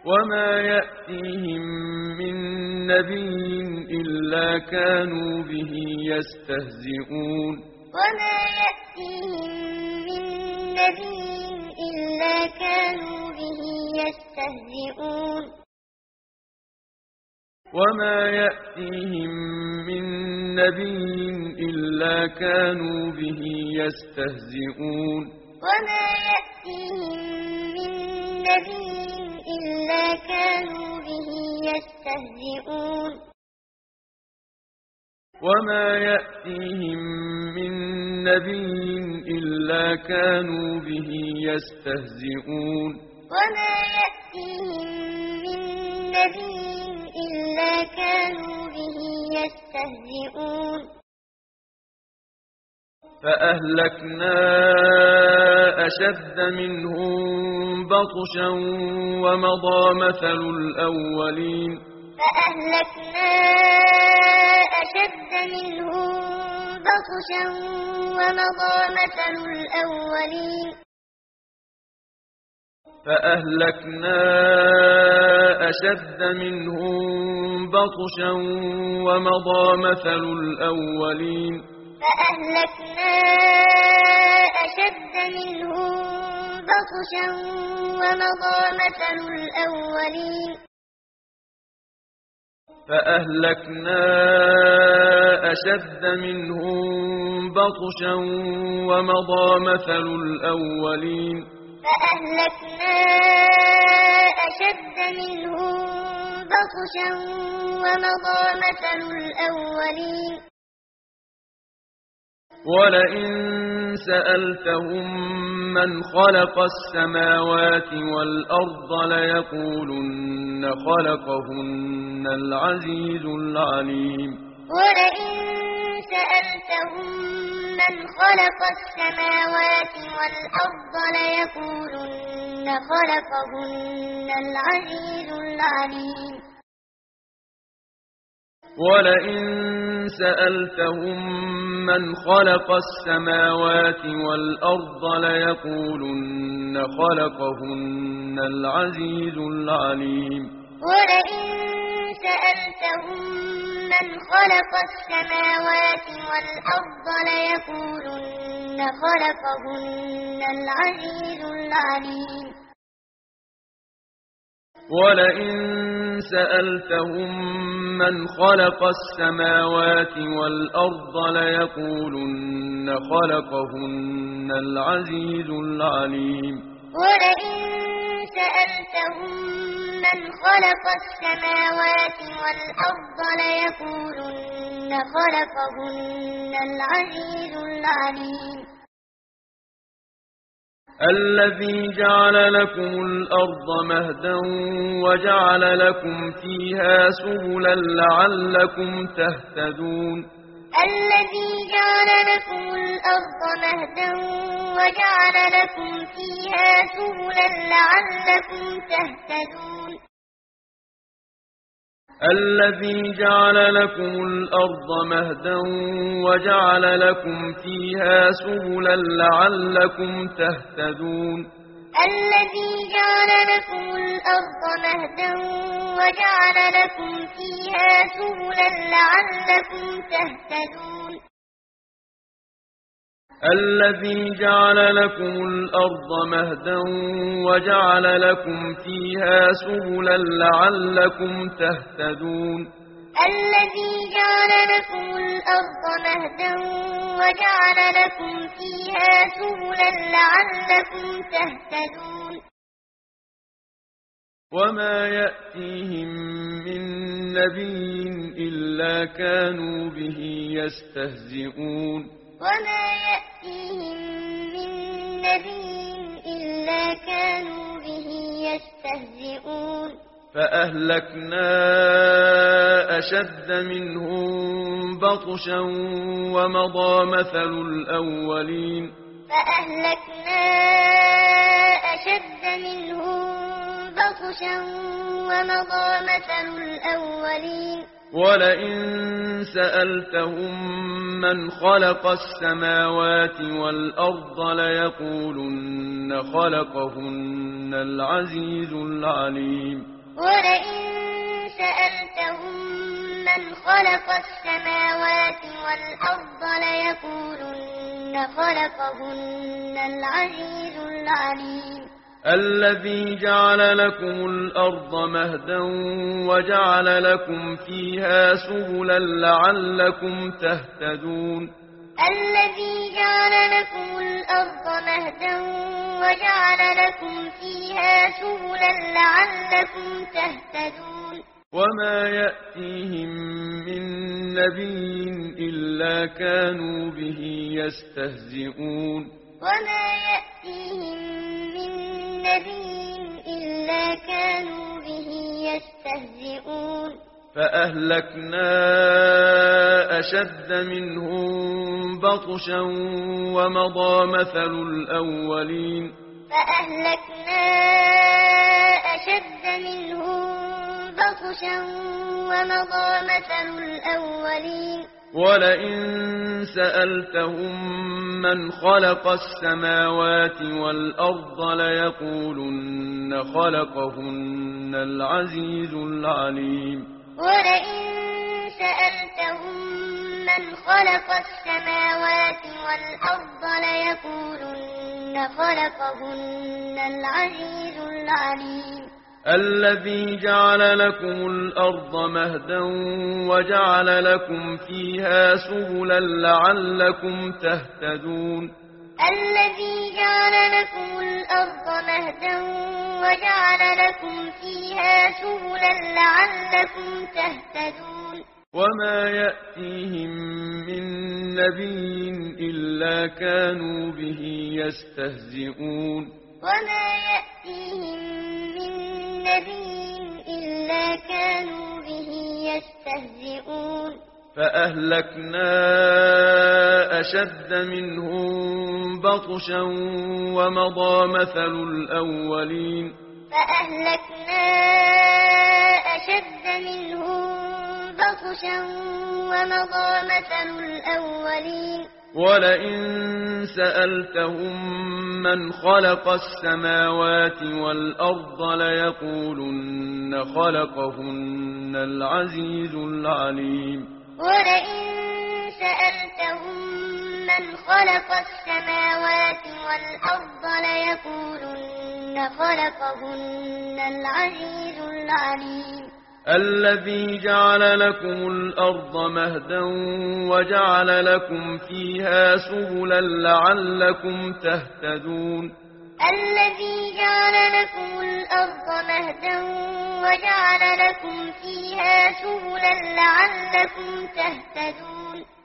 وما يأتيهم من نبي إلا كانوا به يستهزئون وما يأتيهم من نبي إلا كانوا به يستهزئون وما يأتيهم من نبي إلا كانوا به يستهزئون وما يأتيهم من نبي إلا كانوا به يستهزئون وما يأتيهم من نبي إلا كانوا به يستهزئون وما يأتيهم من نبي إلا كانوا به يستهزئون فأهلكنا أشد منهم بطشا ومضى مثل الأولين فأهلكنا أشد منهم بطشا ومضى مثل الأولين فأهلكنا أشد منهم بطشا ومضى مثل الأولين فأهلكنا أشد منهم بطشا ومضى مثل الأولين فأهلكنا أشد منهم بطشا ومضى مثل الأولين فأهلكنا أشد منهم بطشا ومضى مثل الأولين ولئن سألتهم من خلق السماوات والأرض ليقولن خلقهن العزيز العليم ولئن سألتهم من خلق السماوات والأرض ليقولن خلقهن العزيز العليم ولئن سألتهم من خلق السماوات والأرض ليقولن خلقهن العزيز العليم ولئن سألتهم من خلق السماوات والأرض ليقولن خلقهن العزيز العليم ولئن سألتهم من خلق السماوات والأرض ليقولن خلقهن العزيز العليم ولئن سألتهم من خلق السماوات والأرض ليقولن خلقهن العزيز العليم الذي جعل لكم الأرض مهدا وجعل لكم فيها سبلا لعلكم تهتدون الذي جعل لكم الأرض مهدا وجعل لكم فيها سبلا لعلكم تهتدون الذي جعل لكم الأرض مهدا وجعل لكم فيها سبلا لعلكم تهتدون الذي جعل لكم الأرض مهدا وجعل لكم فيها سبلا لعلكم تهتدون الذي جعل لكم الأرض مهدا وجعل لكم فيها سبلا لعلكم تهتدون الذي جعل لكم الأرض مهدا وجعل لكم فيها سبلا لعلكم تهتدون وما يأتيهم من نبي إلا كانوا به يستهزئون وما يأتيهم من نبي إلا كانوا به يستهزئون فأهلكنا أشد منهم بطشا ومضى مثل الأولين فأهلكنا أشد منهم بطشا بطشا ومضى مثل الأولين ولئن سألتهم من خلق السماوات والأرض ليقولن خلقهن العزيز العليم ولئن سألتهم من خلق السماوات والأرض ليقولن خلقهن العزيز العليم الذي جعل لكم الأرض مهدا وجعل لكم فيها سبلا لعلكم تهتدون الذي جعل لكم الأرض مهدا وجعل لكم فيها سبلا لعلكم تهتدون وما يأتيهم من نبي إلا كانوا به يستهزئون وما يأتيهم من نبي إلا كانوا به يستهزئون فأهلكنا أشد منهم بطشا ومضى مثل الأولين فأهلكنا أشد منهم بطشا ومضى مثل الأولين ولئن سألتهم من خلق السماوات والأرض ليقولن خلقهن العزيز العليم ولئن سألتهم من خلق السماوات والأرض ليقولن خلقهن العزيز العليم الذي جعل لكم الأرض مهدا وجعل لكم فيها سبلا لعلكم تهتدون الذي جعل لكم الأرض مهدا وجعل لكم فيها سبلا لعلكم تهتدون وما يأتيهم من نبي إلا كانوا به يستهزئون وما يأتيهم من نبي إلا كانوا به يستهزئون فأهلكنا أشد منهم بطشا ومضى مثل الأولين فأهلكنا أشد منهم بطشا ومضى مثل الأولين ولئن سألتهم من خلق السماوات والأرض ليقولن خلقهن العزيز العليم ولئن سألتهم من خلق السماوات والأرض ليقولن خلقهن العزيز العليم الذي جعل لكم الأرض مهدا وجعل لكم فيها سبلا لعلكم تهتدون الذي جعل لكم الأرض مهدا وجعل لكم فيها سبلا لعلكم تهتدون